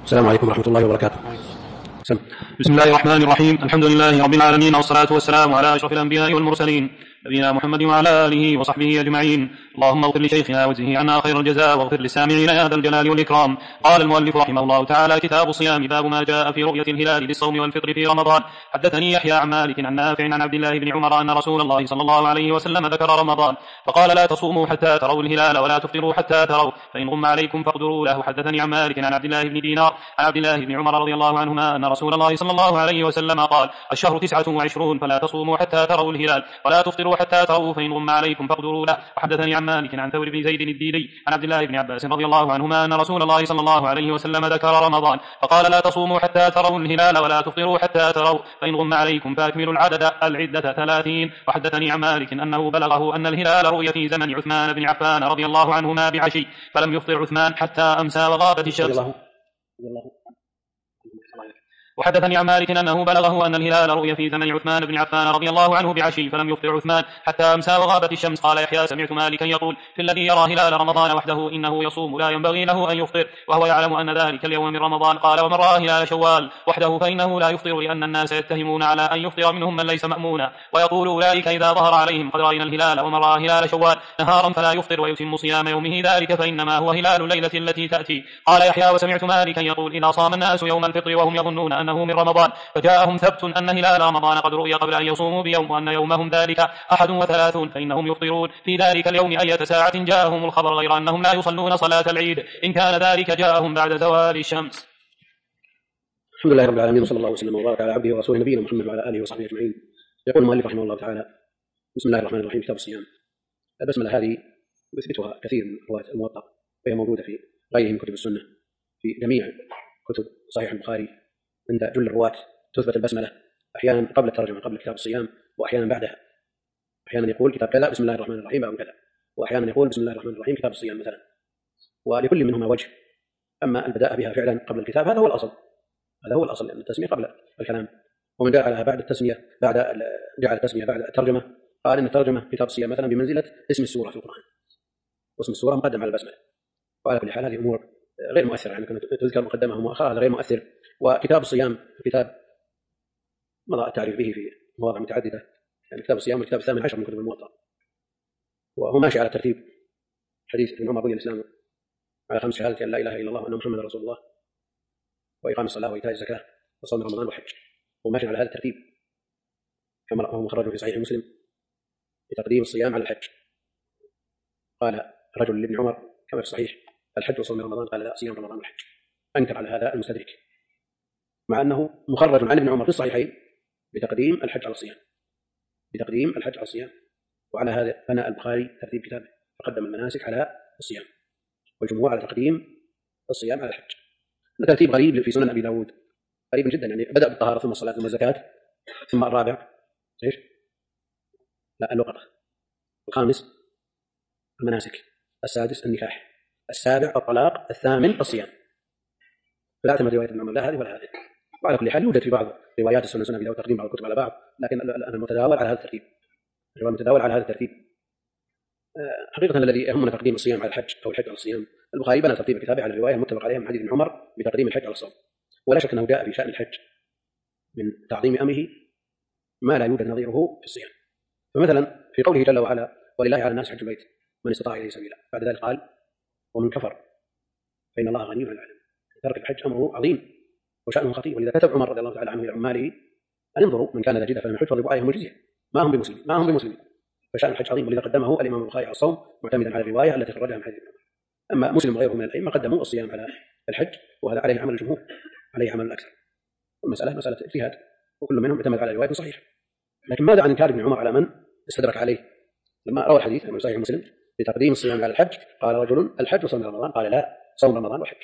السلام عليكم ورحمة الله وبركاته. بسم الله الرحمن الرحيم. الحمد لله رب العالمين، والصلاة والسلام على أشرف الأنبياء والمرسلين نبينا محمد وعلى آله وصحبه أجمعين. اللهم اغفر لشيخنا وجزه عنا خير الجزاء، واغفر للسامعين يا ذا الجلال والإكرام. قال المؤلف رحمه الله تعالى: كتاب الصيام، باب ما جاء في رؤية الهلال بالصوم والفطر في رمضان. حدثني يحيى عن مالك عن نافع عن عبد الله بن عمر أن رسول الله صلى الله عليه وسلم ذكر رمضان فقال: لا تصوموا حتى تروا الهلال ولا تفطروا حتى تروا، فإن غم عليكم فاقدروا له. حدثني عن مالك عن عبد الله بن دينار عن عبد الله بن عمر رضي الله عنهما أن رسول الله صلى الله عليه وسلم قال: الشهر 29، فلا تصوموا حتى تروا الهلال ولا تفطروا حتى تروا، فإن غم عليكم فاقدروا له. وحدثني عن مالك عن ثور بن زيد الديلي عن عبد الله بن عباس رضي الله عنهما أن رسول الله صلى الله عليه وسلم ذكر رمضان فقال: لا تصوموا حتى تروا الهلال ولا تفطروا حتى تروا، فإن غم عليكم فأكملوا العدة 30. وحدثني عن مالك أنه بلغه أن الهلال رؤي في زمن عثمان بن عفان رضي الله عنهما بعشي، فلم يفطر عثمان حتى أمسى وغابت الشمس. وحدثني عن مالك أنه بلغه أن الهلال رؤي في زمن عثمان بن عفان رضي الله عنه بعشي، فلم يفطر عثمان حتى أمسى وغابت الشمس. قال يحيى: سمعت مالكا يقول في الذي يرى هلال رمضان وحده إنه يصوم لا ينبغي له أن يفطر، وهو يعلم أن ذلك اليوم من رمضان. قال: ومن رأى هلال شوال وحده فإنه لا يفطر، لأن الناس يتهمون على أن يفطر منهم من ليس مأمونا، ويقول أولئك إذا ظهر عليهم قد رأينا الهلال. ومن رأى هلال شوال نهارا فلا يفطر ويتم صيام يومه ذلك، فإنما هو هلال الليلة التي تأتي. قال يحيى: وسمعت مالكا يقول إذا صام الناس يوم الفطر وهم يظنون أنه من رمضان فجاءهم ثبت أن هلال رمضان قد رؤي قبل أن يصوموا بيوم، وأن يومهم ذلك 31، فإنهم يفطرون في ذلك اليوم أية ساعة جاءهم الخبر، غير أنهم لا يصلون صلاة العيد إن كان ذلك جاءهم بعد زوال الشمس. الحمد لله رب العالمين، وصلى الله وسلم وبارك على عبده ورسوله نبينا محمد وعلى آله وصحبه أجمعين. يقول المؤلف رحمه الله تعالى: بسم الله الرحمن الرحيم. كتاب الصيام. البسملة هذه يثبتها كثير من رواة الموطأ، وهي موجودة في غيره من كتب السنة، في جميع كتب صحيح البخاري عند جل الرواة تثبت البسملة، أحيانا قبل الترجمة قبل كتاب الصيام، وأحيانا بعدها. أحيانا يقول كتاب كذا بسم الله الرحمن الرحيم أو كذا، وأحيانا يقول بسم الله الرحمن الرحيم كتاب الصيام مثلا، ولكل منهما وجه. أما البداء بها فعلا قبل الكتاب هذا هو الأصل، هذا هو الأصل، لأن التسمية قبل الكلام. ومن جعلها بعد التسمية جعل التسمية بعد الترجمة، قال إن الترجمة كتاب الصيام مثلا بمنزلة اسم السورة في القرآن، واسم السورة مقدم على البسملة. وعلى كل حال هذه أمور غير مؤثرة، يعني كانت تذكر مقدمة ومؤخرة، هذا غير مؤثر. وكتاب الصيام كتاب مضى التعريف به في مواضع متعددة، يعني كتاب الصيام الكتاب 18 من كتب الموطأ، وهو ماشي على ترتيب حديث ابن عمر: بني الإسلام على 5 شهادة أن لا إله إلا الله وأن محمدا رسول الله وإقام الصلاة وإيتاء الزكاة وصوم رمضان والحج. هو ماشي على هذا الترتيب، كما هو مخرج في صحيح مسلم بتقديم الصيام على الحج. قال رجل لابن عمر كما في الصحيح: الحج وصوم رمضان؟ قال: لا، صيام رمضان والحج. أنكر على هذا المستدرك، مع أنه مخرج عن ابن عمر في الصحيحين بتقديم الحج على الصيام، بتقديم الحج على الصيام. وعلى هذا بنى البخاري ترتيب كتابه، فقدم المناسك على الصيام، والجمهور على تقديم الصيام على الحج. هذا ترتيب غريب في سنن أبي داود، غريب جدا، يعني بدأ بالطهارة ثم الصلاة ثم الزكاة ثم الرابع ايش؟ لا، اللقطة. الخامس المناسك، السادس النكاح، السابع الطلاق، الثامن الصيام. فلا اعتمد رواية ابن عمر لا هذه ولا هذه. وعلى كل حال يوجد في بعض روايات السنن أبي داود تقديم بعض الكتب على بعض، لكن المتداول على هذا الترتيب، الرواية المتداول على هذا الترتيب. حقيقة الذي يهمنا تقديم الصيام على الحج أو الحج على الصيام. البخاري بنى ترتيب كتابه على الرواية المتفق عليها من حديث ابن عمر بتقديم الحج على الصوم، ولا شك أنه جاء في شأن الحج من تعظيم أمره ما لا يوجد نظيره في الصيام. فمثلا في قوله جل وعلا: ولله على الناس حج البيت من استطاع إليه سبيلا، بعد ذلك قال: ومن كفر فإن الله غني عن العالمين. ترك الحج أمره عظيم وشأنه خطير، ولذا كتب عمر رضي الله تعالى عنه إلى عماله أن انظروا من كان ذا جدة فلم يحج فاضربوا عليهم الجزية، ما هم بمسلمين، فشأن الحج عظيم، ولذا قدمه الإمام البخاري على الصوم معتمدا على الرواية التي خرجها من حديث ابن عمر. أما مسلم وغيره من الأئمة قدموا الصيام على الحج، وهذا عليه عمل الجمهور، عليه عمل الأكثر، والمسألة مسألة اجتهاد، وكل منهم اعتمد على رواية صحيحة. لكن ماذا عن إنكار ابن عمر على من استدرك عليه لما روى الحديث من صحيح مسلم بتقديم الصيام على الحج؟ قال رجل: الحج وصوم رمضان؟ قال: لا، صوم رمضان وحج.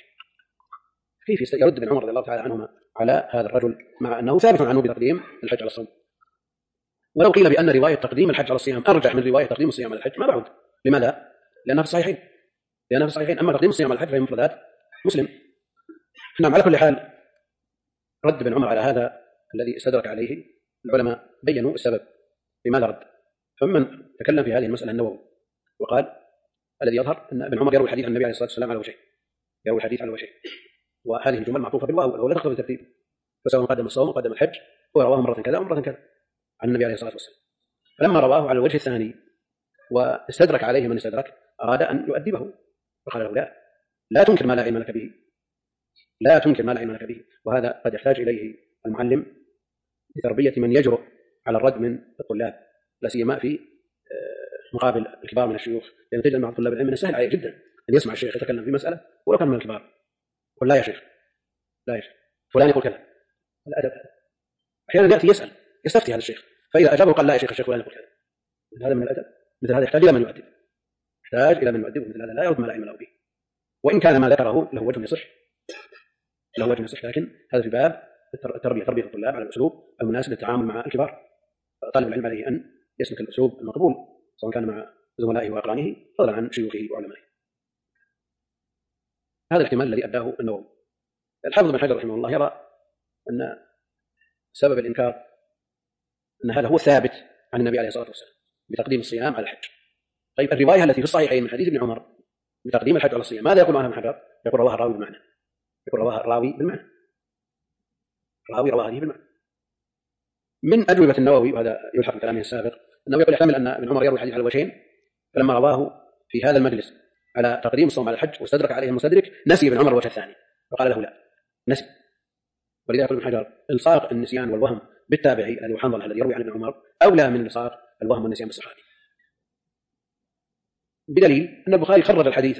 كيف يرد ابن عمر رضي الله تعالى عنهما على هذا الرجل مع أنه ثابت عنه بتقديم الحج على الصوم؟ ولو قيل بأن رواية تقديم الحج على الصيام أرجح من رواية تقديم الصيام على الحج ما بعد. لماذا؟ لأنها في الصحيحين، أما تقديم الصيام على الحج فهي مفردات مسلم. نعم، على كل حال رد ابن عمر على هذا الذي استدرك عليه العلماء بينوا السبب لماذا رد. فمن تكلم في هذه المسألة النووي وقال: الذي يظهر أن ابن عمر يروي الحديث عن النبي عليه الصلاة والسلام على وجهين، يروي الحديث على وجهين. وهذه الجمل معطوفة بالواو ولا تقتضي الترتيب، فسواء قدم الصوم وقدم الحج هو رواه مرة كذا ومرة كذا عن النبي عليه الصلاة والسلام. فلما رواه على الوجه الثاني واستدرك عليه من استدرك أراد أن يؤدبه فقال له لا تنكر ما لا علم لك به، لا تنكر ما لا علم لك به. وهذا قد يحتاج إليه المعلم لتربية من يجرؤ على الرد من الطلاب، لا سيما في مقابل الكبار من الشيوخ، لأن تجد مع طلاب العلم من السهل عليه جدا أن يسمع الشيخ يتكلم في مسألة ولو كان من الكبار يقول لا يا شيخ، لا يا شيخ، فلان يقول كذا. الأدب أحيانا يأتي يسأل يستفتي هذا الشيخ، فإذا أجابه قال لا يا شيخ، الشيخ فلان يقول كذا. هذا من الأدب، مثل هذا يحتاج إلى من يؤدب، يحتاج إلى من يؤدبه، مثل هذا لا يرد ما لا علم له به، وإن كان ما ذكره له وجه يصح، له وجه يصح، لكن هذا في باب التربية، تربية الطلاب على الأسلوب المناسب للتعامل مع الكبار. طالب العلم عليه أن يسلك الأسلوب المقبول سواء كان مع زملائه وأقرانه فضلا عن شيوخه وعلمائه. هذا الاحتمال الذي أبداه النووي. الحافظ بن حجر رحمه الله يرى أن سبب الإنكار أن هذا هو الثابت عن النبي عليه الصلاة والسلام بتقديم الصيام على الحج. طيب الرواية التي في الصحيحين من حديث ابن عمر بتقديم الحج على الصيام ماذا يقول عنها ابن حجر؟ يقول رواها الراوي بالمعنى، يقول رواها الراوي بالمعنى، الراوي رواها هذه بالمعنى. من أجوبة النووي، وهذا يلحق كلامه السابق، أنه يقول يحتمل أن ابن عمر يروي الحديث على الوجهين، فلما رواه في هذا المجلس على تقديم الصوم على الحج واستدرك عليه المستدرك نسي ابن عمر الوجه الثاني وقال له لا، نسي. ولذا يقول ابن حجر الصاق النسيان والوهم بالتابعي الذي هو حنظل الذي يروي عن ابن عمر أولى من الصاق الوهم والنسيان بالصحابي، بدليل أن البخاري خرج الحديث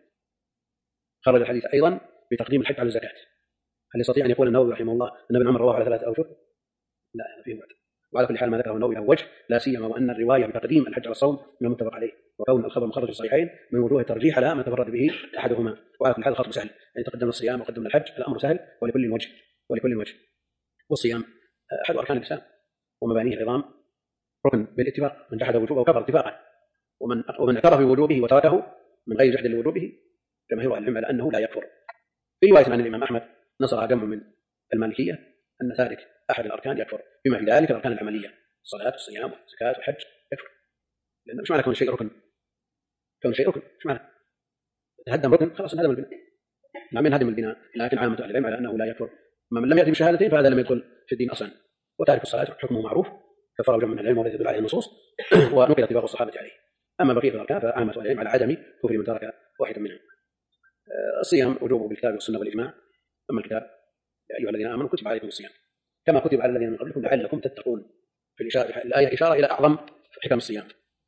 أيضا بتقديم الحج على الزكاة. هل يستطيع أن يقول النووي رحمه الله أن ابن عمر رواه على 3 أوجه؟ لا، هذا فيه بعد. وعلى كل حال ما ذكره النووي له وجه، لا سيما وأن الرواية بتقديم الحج على الصوم من المتفق عليه، وكون الخبر مخرج في الصحيحين من وجوه الترجيح على ما تفرد به أحدهما. وعلى كل حال الخطب سهل، يعني تقدم الصيام وقدم الحج، الأمر سهل ولكل وجه. والصيام أحد أركان الإسلام ومبانيه العظام، ركن بالاتفاق، من جحد وجوبه كفر اتفاقا، ومن اعترف بوجوبه وتركه من غير جحد لوجوبه جماهير العلم على أنه لا يكفر. في رواية عن الإمام أحمد نصرها جمع من المالكية أن ذلك أحد الأركان يكفر، بما في ذلك الأركان العملية الصلاة والصيام والزكاة والحج يكفر. لأن مش معنى كون شيء ركن، مش معنى تهدم ركن خلاص انهدم البناء، نعم ينهدم البناء، لكن عامة أهل العلم على أنه لا يكفر. من لم يأتي بشهادتين فهذا لم يدخل في الدين أصلا. وتارك الصلاة حكمه معروف كفر جمع من العلم والذي يدل عليه النصوص ونقل اتفاق الصحابة عليه. أما بقية الأركان فعامة العلم على عدم كفر من ترك واحدا منها. الصيام وجوبه بالكتاب والسنة والإجماع. أما الكتاب يا أيها الذين آمنوا كتب عليكم الصيام كما كتب على الذين من قبلكم لعلكم تتقون. في الآية إشارة إلى أعظم حكم الصيام،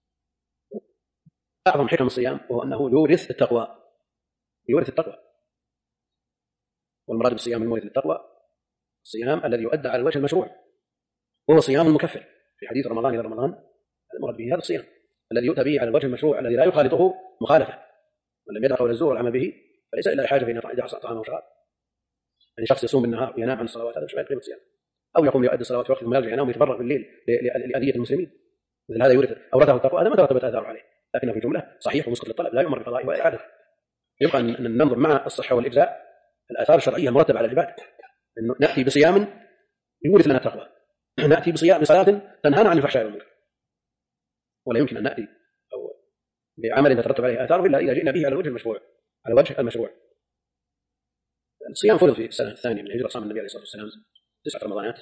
أعظم حكم الصيام وهو أنه يورث التقوى، والمراد بالصيام المورث للتقوى الصيام الذي يؤدى على الوجه المشروع، وهو صيام المكفر. في حديث رمضان إلى رمضان المراد به هذا الصيام الذي يؤتى به على الوجه المشروع الذي لا يخالطه مخالفة. من لم يدع قول الزور والعمل به فليس إلا حاجة بين طعام وشراب. يعني شخص يصوم بالنهار وينام عن الصلوات هذا مش قيمة الصيام، أو يقوم يؤدي الصلوات في وقت ثم يرجع ينام ويتفرغ بالليل لأذية المسلمين، مثل هذا أورثه التقوى. هذا ما ترتبت آثاره عليه، لكنه في جملة صحيح ومسقط للطلب لا يؤمر بقضائه ولا إعادته. يبقى أن ننظر مع الصحة والإجزاء الآثار الشرعية المرتبة على العباد، إنه نأتي بصيام يورث لنا التقوى، نأتي بصلاة تنهانا عن الفحشاء والمنكر، ولا يمكن أن نأتي أو بعمل تترتب عليه آثاره إلا إذا جئنا به على وجه المشروع. الصيام فرض في السنة الثانية من الهجرة، صام النبي عليه الصلاة والسلام 9 رمضانات،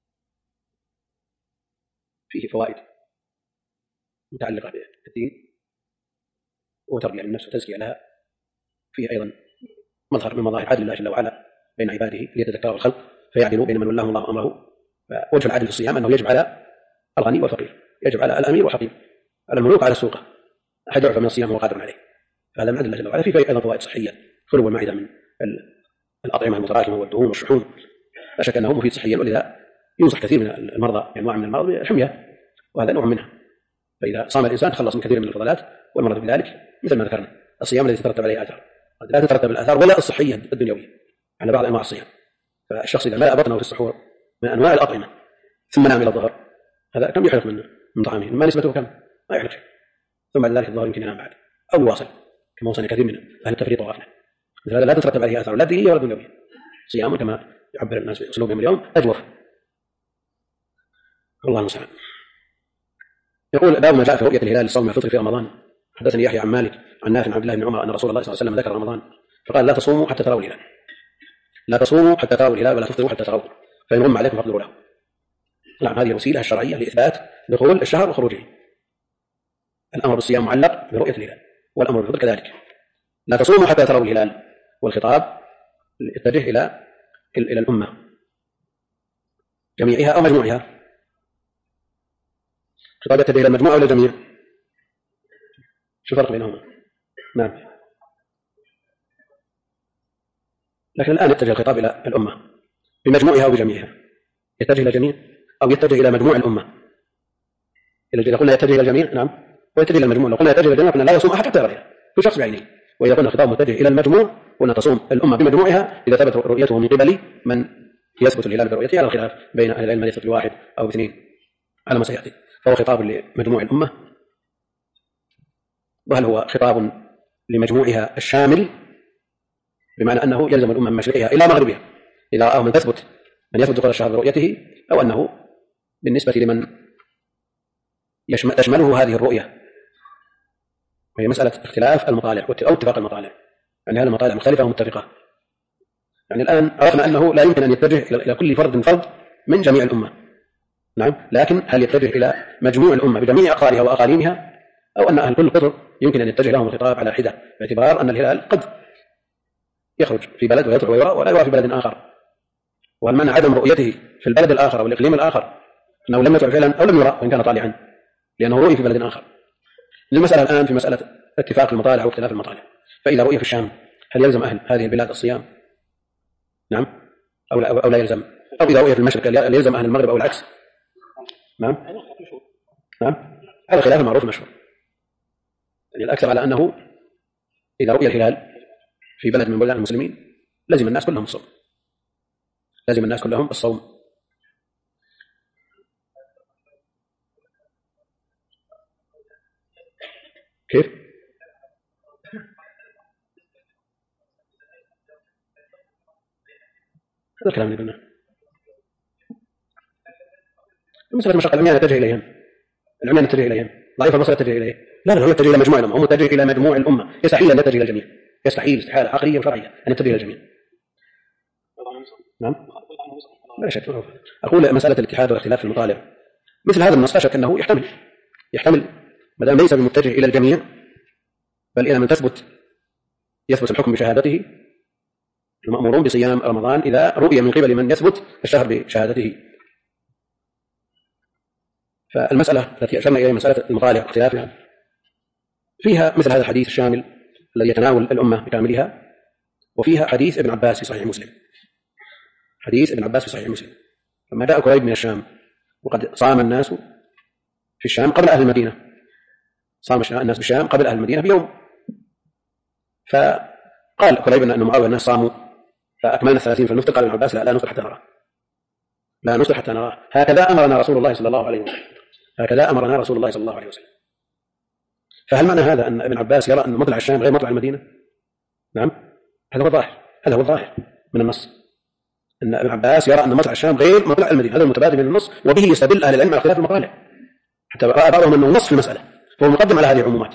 فيه فوائد متعلقة بالدين وتربية للنفس وتزكية لها، فيه أيضا مظهر من مظاهر عدل الله جل وعلا بين عباده ليتذكروا الخلق فيعدلوا بين من ولاهم الله أمره. فوجه العدل في الصيام أنه يجب على الغني والفقير، يجب على الأمير والحقير، على الملوك على السوقة، أحد يعفى من الصيام وهو قادر عليه. فهذا من عدل الله جل وعلا. فيه أيضا فوائد صحية، خلو المعدة من الأطعمة المتراكمة والدهون والشحوم، لا شك أنه مفيد صحيا، ولذا ينصح كثير من المرضى بأنواع من المرض بالحمية، وهذا نوع منها. فإذا صام الإنسان تخلص من كثير من الفضلات، والمرض بذلك مثل ما ذكرنا الصيام الذي تترتب عليه آثار قد لا تترتب الآثار ولا الصحية الدنيوية على بعض أنواع الصيام. فالشخص إذا ملأ بطنه في السحور من أنواع الأطعمة ثم نام إلى الظهر هذا كم يحرق من طعامه؟ ما نسبته كم؟ ما يحرق، ثم بعد ذلك الظهر يمكن ينام بعد أو يواصل كما وصل كثير من أهل التفريط والغفلة. مثل هذا لا تترتب عليه آثار لا دينية ولا دنيوية، صيام كما يعبر الناس بأسلوبهم اليوم أجوف. الله المستعان. يقول باب ما جاء في رؤية الهلال الصوم والفطر في رمضان. حدثني يحيى عن مالك عن نافع عن عبد الله بن عمر أن رسول الله صلى الله عليه وسلم ذكر رمضان فقال لا تصوموا حتى تروا الهلال. لا تصوموا حتى تروا الهلال ولا تفطروا حتى تروا، فإن غم عليكم فاقدروا له. نعم، هذه الوسيلة الشرعية لإثبات دخول الشهر وخروجه. الأمر بالصيام معلق برؤية الهلال، والأمر بالفطر كذلك. لا تصوموا حتى تروا الهلال، والخطاب يتجه إلى الأمة جميعها أو مجموعها. الخطاب يتجه إلى المجموعة ولا الجميع؟ شو الفرق بينهما؟ نعم، لكن الآن يتجه الخطاب إلى الأمة بمجموعها وبجميعها. يتجه إلى الجميع أو يتجه إلى مجموع الأمة؟ إذا قلنا يتجه إلى الجميع نعم، ويتجه إلى المجموع. لو قلنا يتجه إلى الجميع قلنا لا يصوم أحد حتى يرى كل شخص بعينه. وإذا قلنا الخطاب متجه إلى المجموع قلنا تصوم الأمة بمجموعها إذا ثبت رؤيته من قبل من يثبت الهلال برؤيته، على الخلاف بين أهل العلم يثبت بواحد أو باثنين على ما سيأتي. فهو خطاب لمجموع الأمة، وهل هو خطاب لمجموعها الشامل بمعنى أنه يلزم الأمة من مشرقها إلى مغربها إذا رآه من يثبت دخول الشهر برؤيته، أو أنه بالنسبة لمن تشمله هذه الرؤية، وهي مسألة اختلاف المطالع أو اتفاق المطالع. يعني هذه المطالع مختلفة ومتفقة. يعني الآن عرفنا أنه لا يمكن أن يتجه إلى كل فرد من جميع الأمة، نعم، لكن هل يتجه إلى مجموع الأمة بجميع أقطارها وأقاليمها، أو أن أهل كل قطر يمكن أن يتجه لهم الخطاب على حدة، باعتبار أن الهلال قد يخرج في بلد ويطلع ويرى ولا يرى في بلد آخر. وهل معنى عدم رؤيته في البلد الآخر أو الإقليم الآخر أنه لم يطلع فعلا أو لم يرى وإن كان طالعا، لأنه رؤي في بلد آخر. المسألة الآن في مسألة اتفاق المطالع واختلاف المطالع. فإذا رؤي في الشام هل يلزم أهل هذه البلاد الصيام؟ نعم أو لا يلزم؟ أو إذا رؤي في المشرق هل يلزم أهل المغرب أو العكس؟ نعم، هذا خلاف المعروف المشهور. يعني الأكثر على أنه إذا رؤي الهلال في بلد من بلدان المسلمين لازم الناس كلهم الصوم، لازم الناس كلهم الصوم. كيف؟ هذا الكلام اللي قلناه. مسألة مشقة العميان يتجه إليهم، العميان يتجه إليهم، ضعيف البصر يتجه إليه. لا هو يتجه إلى مجموع الأمة، هو يتجه إلى مجموع الأمة. يستحيل أن يتجه إلى الجميع، يستحيل استحالة عقلية وشرعية أن يتجه إلى الجميع. نعم، لا شك. أقول مسألة الاتحاد واختلاف في المطالع مثل هذا النص لا شك أنه يحتمل ما دام ليس بمتجه إلى الجميع بل إلى من يثبت الحكم بشهادته. المأمورون بصيام رمضان إذا رؤي من قبل من يثبت الشهر بشهادته. فالمسألة التي أشرنا إليها مسألة المطالع واختلافها فيها مثل هذا الحديث الشامل الذي يتناول الأمة بكاملها، وفيها حديث ابن عباس في صحيح مسلم. حديث ابن عباس في صحيح مسلم لما جاء كريب من الشام وقد صام الناس في الشام قبل أهل المدينة، صام الناس بالشام قبل أهل المدينة بيوم، فقال كريب أن معاوية الناس صاموا فأكملنا 30 فلنفطر. قال ابن عباس لا نفطر حتى نراه، لا نفطر حتى نراه. هكذا أمرنا رسول الله صلى الله عليه وسلم، هكذا أمرنا رسول الله صلى الله عليه وسلم. فهل معنى هذا أن ابن عباس يرى أن مطلع الشام غير مطلع المدينة؟ نعم، هذا هو الظاهر، هذا هو الظاهر من النص، أن ابن عباس يرى أن مطلع الشام غير مطلع المدينة. هذا المتبادل من النص، وبه يستدل أهل العلم على اختلاف المطالع، حتى رأى بعضهم أنه نص في المسألة، فهو مقدم على هذه العمومات.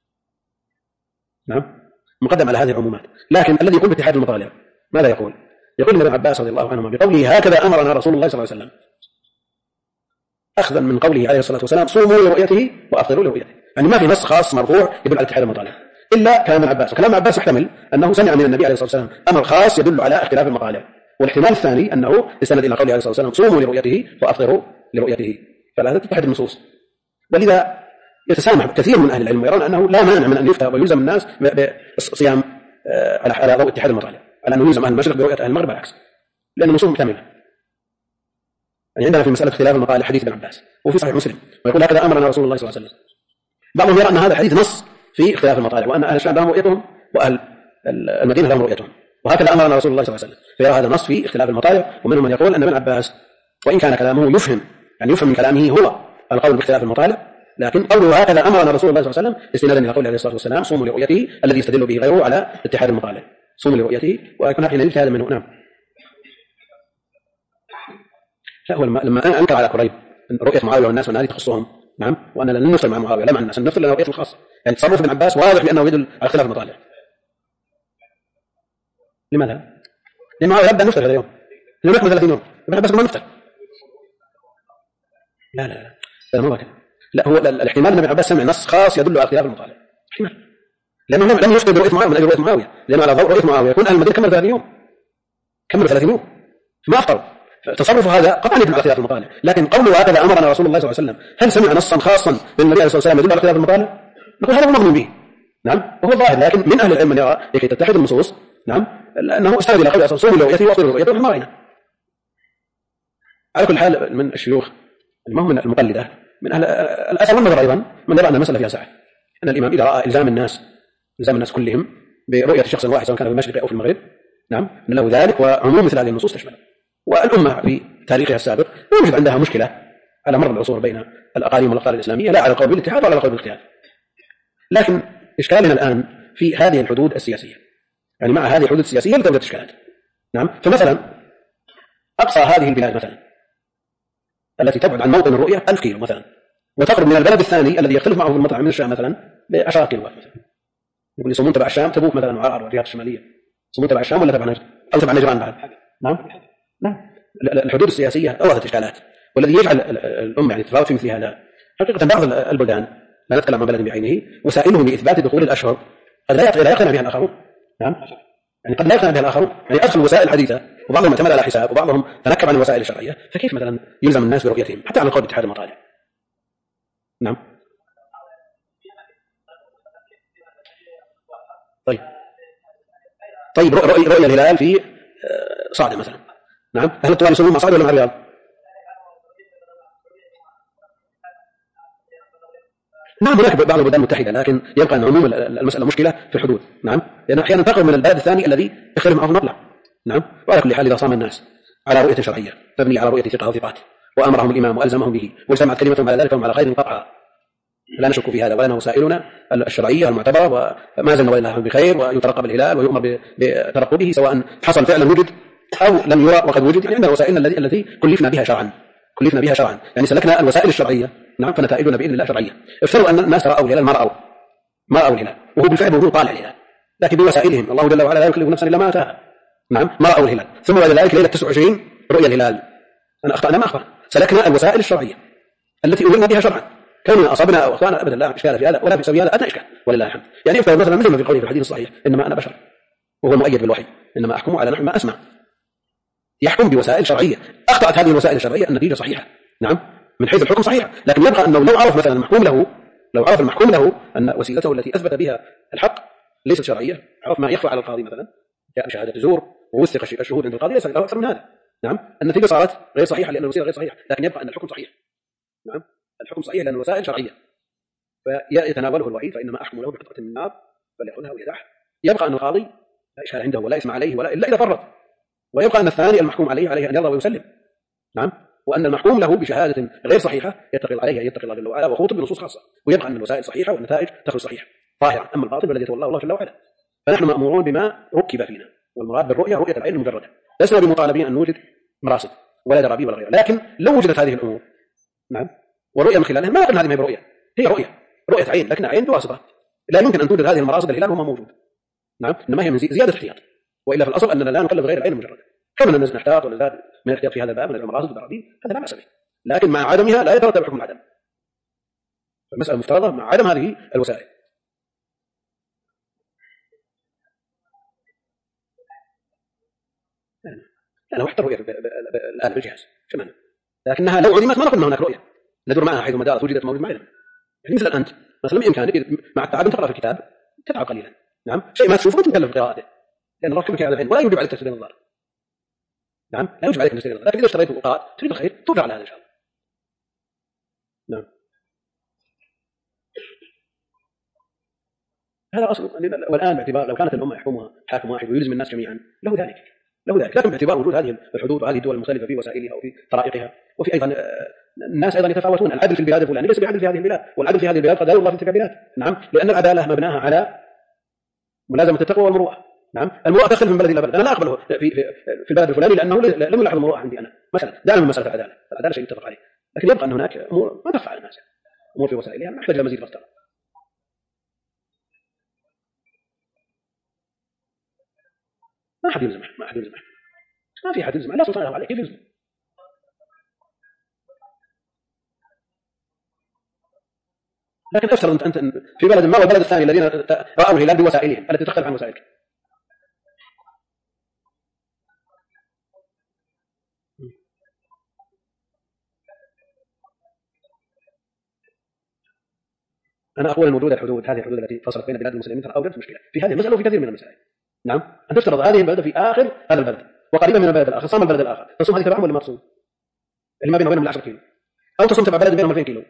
نعم، مقدم على هذه العمومات. لكن الذي يقول باتحاد المطالع ماذا يقول؟ يقول ابن عباس رضي الله عنهما بقوله هكذا أمرنا رسول الله صلى الله عليه وسلم، أخذا من قوله عليه الصلاة والسلام صوموا لرؤيته وأفطروا لرؤيته. يعني ما في نص خاص مرفوع يدل على اتحاد المطالع إلا كلام ابن عباس. وكلام ابن عباس يحتمل أنه سمع من النبي عليه الصلاة والسلام أمر خاص يدل على اختلاف المطالع، والاحتمال الثاني أنه استند إلى قوله عليه الصلاة والسلام صوموا لرؤيته وأفطروا لرؤيته، فلا تتحد النصوص. ولذا يتسامح كثير من أهل العلم ويرون أنه لا مانع من أن يفتى ويلزم الناس بصيام على ضوء اتحاد المطالع، على أنه يلزم أهل المشرق برؤية أهل المغرب بالعكس، لأن النصوص محتملة. يعني عندنا في مسألة اختلاف المطالع حديث ابن عباس وفي صحيح مسلم ويقول هكذا أمرنا رسول الله صلى الله عليه وسلم. بعضهم يرى أن هذا الحديث نص في اختلاف المطالع، وأن أهل الشام لهم رؤيتهم وأهل المدينة لهم رؤيتهم، وهكذا أمرنا رسول الله صلى الله عليه وسلم. فيرى هذا نص في اختلاف المطالع. ومنهم من يقول أن ابن عباس وإن كان كلامه يفهم من كلامه هو القول باختلاف المطالع، لكن قوله هكذا أمرنا رسول الله صلى الله عليه وسلم استنادا إلى قوله عليه الصلاة والسلام صوموا لرؤيته، الذي يستدل به غيره على اتحاد المطالع، صوموا لرؤيته ويكون حين هذا منه. نعم، لا هو لما أنكر على قريب رؤية معاوية والناس من هذه تخصهم، نعم، وأنا لن نفصل مع معاوية لا مع الناس، نفصل لنا رؤية الخاصة. يعني تصرف ابن عباس واضح بأنه يدل على اختلاف المطالع. لماذا؟ لأن معاوية يبدأ نفتح هذا اليوم لأنه يكمل 30 يوم بس ما نفتح. لا ما كده. لا هو الاحتمال أن ابن عباس سمع نص خاص يدل على اختلاف المطالع احتمال، لأنه لم يفقد رؤية معاوية من أجل رؤية معاوية، لأنه على ضوء رؤية معاوية يكون أهل المدينة كمل 30 يوم، كمل 30 يوم ما أفطروا. تصرف هذا قطعا يدل على اختلاف المطالع، لكن قوله هكذا أمرنا رسول الله صلى الله عليه وسلم هل سمع نصا خاصا من النبي صلى الله عليه وسلم يدل على اختلاف المطالع؟ نقول هذا هو المظلوم به، نعم وهو ظاهر، لكن من أهل العلم من يرى لكي تتحد النصوص نعم أنه استند إلى قول صوم لرؤيته وأفطر لرؤيته ما رأينا. على كل حال من الشيوخ المهم من المقلدة من أهل الأثر والنظر أيضا من يرى أن المسألة فيها سعة، أن الإمام إذا رأى إلزام الناس كلهم برؤية شخص واحد سواء كان في المشرق أو في المغرب نعم أن له ذلك، وعموم مثل هذه النصوص تشمله. والأمة في تاريخها السابق يوجد عندها مشكلة على مر العصور بين الأقاليم والأقطار الإسلامية لا على القول بالاتحاد ولا على القول بالاختلاف، لكن إشكالنا الآن في هذه الحدود السياسية، يعني مع هذه الحدود السياسية لتوجد إشكالات نعم. فمثلا أقصى هذه البلاد مثلا التي تبعد عن موطن الرؤية 1000 كيلو مثلا، وتقرب من البلد الثاني الذي يختلف معه في المطعم من الشام مثلا ب10 كيلوات مثلا، يقول يصومون تبع الشام تبوك مثلا وعرعر والرياض الشمالية، يصومون تبع الشام ولا تبع نجد أو تبع نجران بعد نعم. الحدود السياسية أورثت إشكالات، والذي يجعل الأمة يعني تتفاوت في مثل هذا حقيقة بعض البلدان لا نتكلم عن بلد بعينه وسائلهم لإثبات دخول الأشهر قد لا يقتنع بها الآخرون نعم، يعني قد لا يقتنع بها الآخرون، يعني أدخل وسائل حديثة وبعضهم اعتمد على حساب وبعضهم تنكب عن الوسائل الشرعية، فكيف مثلا يلزم الناس برؤيتهم حتى على القول باتحاد المطالع نعم. طيب رؤية الهلال في صعدة مثلا نعم، هل الطوال يسمون مع صعدة ولا مع الرياض؟ نعم هناك بعض البلدان المتحدة، لكن يبقى أن عموم المسألة مشكلة في الحدود نعم، لأن أحيانا تقرب من البلد الثاني الذي يختلف معه المطلع نعم. وعلى كل حال إذا صام الناس على رؤية شرعية تبني على رؤية ثقة وثقات وأمرهم الإمام وألزمهم به واجتمعت كلمتهم على ذلك فهم على خير قطعا لا نشك في هذا، ولنا وسائلنا الشرعية المعتبرة وما زلنا ولله بخير، ويترقب الهلال ويؤمر بترقبه سواء حصل فعلا وجد أو لم يرى وقد وجد، يعني عندنا وسائلنا التي كلفنا بها شرعا يعني سلكنا الوسائل الشرعية نعم، فنتائجنا بإذن الله شرعية. افترضوا أن الناس رأوا الهلال ما رأوا الهلال وهو بالفعل وهو طالع الهلال، لكن بوسائلهم الله جل وعلا لا يكلف نفسا إلا ما أتاها نعم، ما رأوا الهلال، ثم بعد ذلك ليلة 29 رؤيا الهلال أنا أخطأنا ما أخطأ، سلكنا الوسائل الشرعية التي أمرنا بها شرعا، كوننا أصابنا أو أخطأنا أبدا لا إشكال في هذا ولا في سبيل هذا أدنى إشكال ولله الحمد. يعني افترض مثلا مثل ما في قوله في الحديث الصحيح إنما أنا بشر وهو مؤيد بالوحي إنما أحكم على نحو ما أسمع، يحكم بوسائل شرعية، أخطأت هذه الوسائل الشرعية النتيجة صحيحة نعم من حيث الحكم صحيح، لكن يبقى أنه لو عرف مثلا المحكوم له أن وسيلته التي أثبت بها الحق ليست شرعية، عرف ما يخفى على القاضي مثلا جاء بشهادة زور ووثق الشهود عند القاضي ليس له أكثر من هذا نعم، النتيجة صارت غير صحيحة لأن الوسيلة غير صحيحة، لكن يبقى أن الحكم صحيح نعم، الحكم صحيح لأن الوسائل شرعية فيتناوله الوعيد فإنما أحكم له بقطعة من النار فليأخذها ويدعها، يبقى أن القاضي لا إشكال عنده ولا إثم عليه ولا إلا إذا فرط، ويبقى أن الثاني المحكوم عليه أن يرضى ويسلم نعم، وأن المحكوم له بشهادة غير صحيحة يتقي عليه أن يتقي الله جل وعلا وخوض بنصوص خاصة، ويبقى أن الوسائل صحيحة والنتائج تخرج صحيحة ظاهرة، أما الباطل الذي يتولاه الله جل وعلا. فنحن مأمورون بما ركب فينا، والمراد بالرؤية رؤية العين المجردة، لسنا بمطالبين أن نوجد مراصد ولا درابيب ولا غيره، لكن لو وجدت هذه الأمور نعم والرؤية من خلالها ما قلنا هذه ما هي برؤية، هي رؤية عين لكن عين بواسطة، لا يمكن أن توجد هذه المراصد الهلال وهو موجود نعم، إنما هي من زيادة احتياط، وإلا في الأصل أننا لا نقلب غير العين المجردة، كما الناس نحتاط ونزداد من الاحتياط في هذا الباب من المراصد والدرابيب هذا لا بأس به، لكن مع عدمها لا يترتب حكم العدم، المسألة مفترضة مع عدم هذه الوسائل. لا وحتى الرؤية الآن بالجهاز كمان، لكنها لو علمت ما نقول أن هناك رؤية ندور معها حيثما دارت وجدت موجود معنا، يعني مثل أنت مثلا بإمكانك مع التعب تقرأ في الكتاب تتعب قليلا نعم، شيء ما تشوفه تكلف قراءته لأن الله كبك هذا العلم ولا يوجب عليك تشتري النظار نعم، لا يوجب عليك أن تشتري النظار، لكن إذا اشتريت وقرأت تريد الخير توفر على هذا إن شاء الله نعم. هذا أصل، والآن باعتبار لو كانت الأمة يحكمها حاكم واحد ويلزم الناس جميعا له ذلك، لكن باعتبار وجود هذه الحدود وهذه الدول المختلفة في وسائلها وفي طرائقها، وفي أيضا الناس أيضا يتفاوتون، العدل في البلاد الفلانية ليس بعدل في هذه البلاد، والعدل في هذه البلاد قد لا يوضع في تلك البلاد نعم، لأن العدالة مبناها على ملازمة التقوى والمروءة نعم، المروءة تختلف من بلد إلى بلد، أنا لا أقبله في البلد الفلاني لأنه لم يلاحظ المروءة عندي أنا مثلا، دعنا من مسألة العدالة شيء يتفق عليه، لكن يبقى أن هناك أمور ما تخفى على الناس، أمور في وسائلها نحتاج إلى مزيد فصل. ما أحد يلزمه ما في أحد يلزم، لا سلطان له عليه، كيف يلزم؟ لكن افترض أنت في بلد ما والبلد الثاني الذين رأوا الهلال بوسائلهم التي تختلف عن وسائلك. أنا أقول الموجودة الحدود، هذه الحدود التي فصلت بين بلاد المسلمين ترى أوجدت مشكلة في هذه المسألة وفي كثير من المسائل. نعم، أن تفترض هذه البلد في آخر هذا البلد وقريبا من البلد الآخر، صام البلد الآخر، تصوم هذه تبعهم ولا ما تصوم؟ اللي ما بينهم وبينهم 10 كيلو، أو تصوم تبع بلد بينهم 2000 كيلو.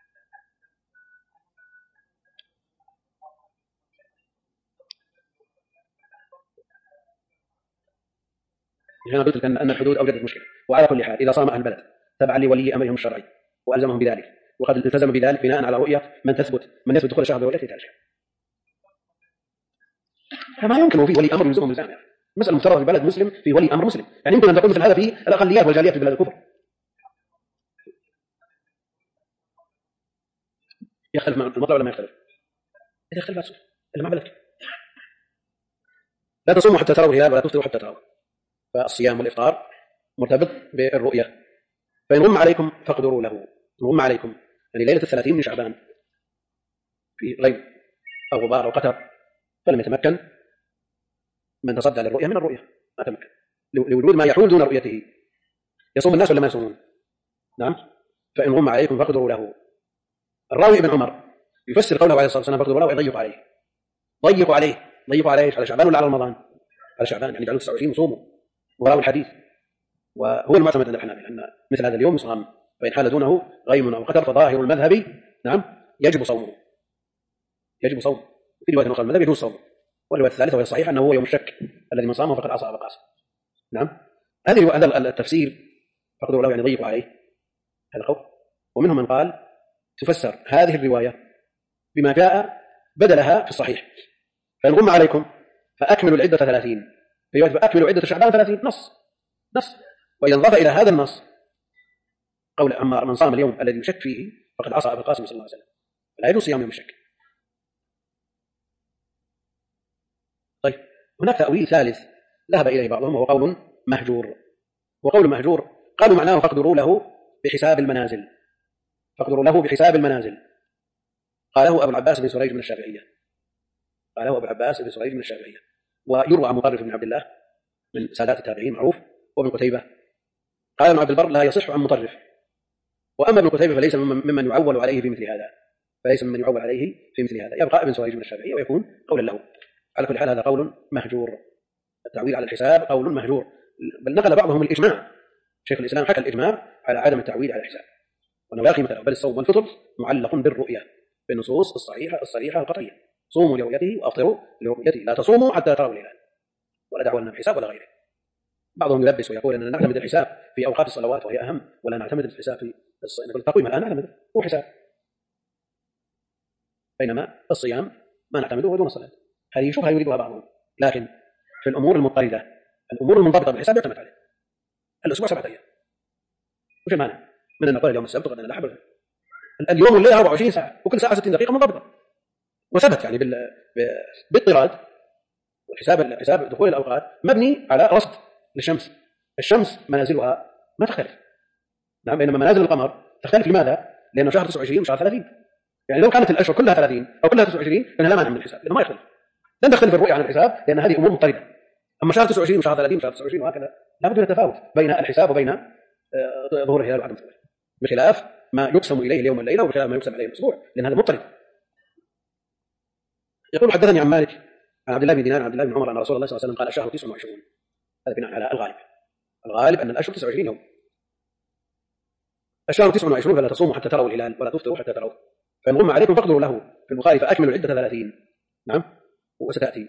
هنا قلت لك أن الحدود أوجدت مشكلة، وعلى كل حال إذا صام أهل البلد تبعا لولي أمرهم الشرعي وألزمهم بذلك، وقد التزم بذلك بناء على رؤية من يثبت دخول الشهر برؤيته تاريخ، فما يمكن في ولي أمر يلزمهم بالزام. يعني مسألة مفترض في بلد مسلم في ولي أمر مسلم، يعني يمكن أن تقول مثل هذا في الأقليات والجاليات في بلاد الكفر. يختلف مع المطلع ولا ما يختلف؟ إذا اختلف أسوء إلا مع بلدك. لا تصوموا حتى تروا الهلال ولا تفطروا حتى تروا، فالصيام والإفطار مرتبط بالرؤية. فإن غم عليكم فاقدروا له، غم عليكم يعني ليلة 30 من شعبان في غيم أو غبار أو قتر فلم يتمكن من تصدى للرؤية من الرؤية، ما تمكن لوجود ما يحول دون رؤيته. يصوم الناس ولا ما يصومون؟ نعم. فإن غم عليكم فاقدروا له. الراوي ابن عمر يفسر قوله عليه الصلاة والسلام فاقدروا له ويضيق عليه. ضيقوا عليه على شعبان ولا على رمضان؟ على شعبان، يعني جعلوا 29 وصوموا وراوا الحديث. وهو المعتمد عند الحنابلة أن مثل هذا اليوم يصام، فإن حال دونه غيم أو قتر فظاهر المذهب نعم يجب صومه. في رواية أخرى المذهب يجوز صومه، والرواية الثالثة وهي الصحيحة أنه هو يوم الشك الذي من صامه فقد عصى أبا القاسم. نعم، هذا التفسير فقدروا له يعني ضيقوا عليه، هذا قول. ومنهم من قال تفسر هذه الرواية بما جاء بدلها في الصحيح، فإن غم عليكم فأكملوا العدة 30، في رواية فأكملوا عدة شعبان 30 نص. وإذا انضاف إلى هذا النص قول عمار من صام اليوم الذي يشك فيه فقد عصى أبا القاسم صلى الله عليه وسلم، فلا يجوز صيام يوم الشك. طيب، هناك تأويل ثالث ذهب إليه بعضهم وهو قول مهجور. وقول مهجور قالوا معناه فاقدروا له بحساب المنازل. قاله أبو العباس بن سريج من الشافعية. ويروى عن مطرف بن عبد الله من سادات التابعين معروف، وابن قتيبة. قال ابن عبد البر لا يصح عن مطرف، وأما ابن قتيبة فليس ممن يعول عليه في مثل هذا، يبقى ابن سريج من الشافعية ويكون قولا له. على كل حال هذا قول مهجور، التعويل على الحساب قول مهجور، بل نقل بعضهم الإجماع. شيخ الإسلام حكى الإجماع على عدم التعويل على الحساب، وأنه لا قيمة له، بل الصوم والفطر معلق بالرؤية بالنصوص الصريحة القطعية. صوموا لرؤيته وأفطروا لرؤيته، لا تصوموا حتى تروا الهلال، ولا دعوة لنا الحساب ولا غيره. بعضهم يلبس ويقول أننا نعتمد الحساب في أوقات الصلوات وهي أهم، ولا نعتمد الحساب في التقويم الآن نعتمد هو حساب، بينما الصيام ما نعتمده دون الصلاة. هذه شبهة يريدها بعضهم. لكن في الأمور المضطردة، الأمور المنضبطة بالحساب يعتمد عليه. الأسبوع 7 أيام، وش المانع من أن نقول اليوم السبت غدا الأحد؟ اليوم والليلة 24 ساعة وكل ساعة 60 دقيقة منضبطة، وثبت يعني باضطراد. والحساب دخول الأوقات مبني على رصد للشمس. الشمس منازلها ما تختلف، نعم، بينما منازل القمر تختلف. لماذا؟ لأنه شهر 29 وشهر 30، يعني لو كانت الأشهر كلها 30 أو كلها 29 فإنها لا مانع من الحساب، لأنه ما يختلف، لن تختلف الرؤية عن الحساب، لأن هذه أمور مضطردة. أما شهر 29 وشهر 30 وشهر 29 وهكذا لا بد من التفاوت بين الحساب وبين ظهور الهلال وعدم ظهوره، بخلاف ما يقسم إليه اليوم والليلة وبخلاف ما يقسم عليه الأسبوع، لأن هذا مضطرد. يقول حدثني عن مالك عن عبد الله بن دينار عن عبد الله بن عمر أن رسول الله صلى الله عليه وسلم قال الشهر 29. هذا بناء على الغالب أن الأشهر 29 يوم. الشهر 29 فلا تصوموا حتى تروا الهلال ولا تفطروا حتى تروا، فإن غم عليكم فاقدروا له. في البخاري فأكملوا العدة 30. نعم، وستأتي.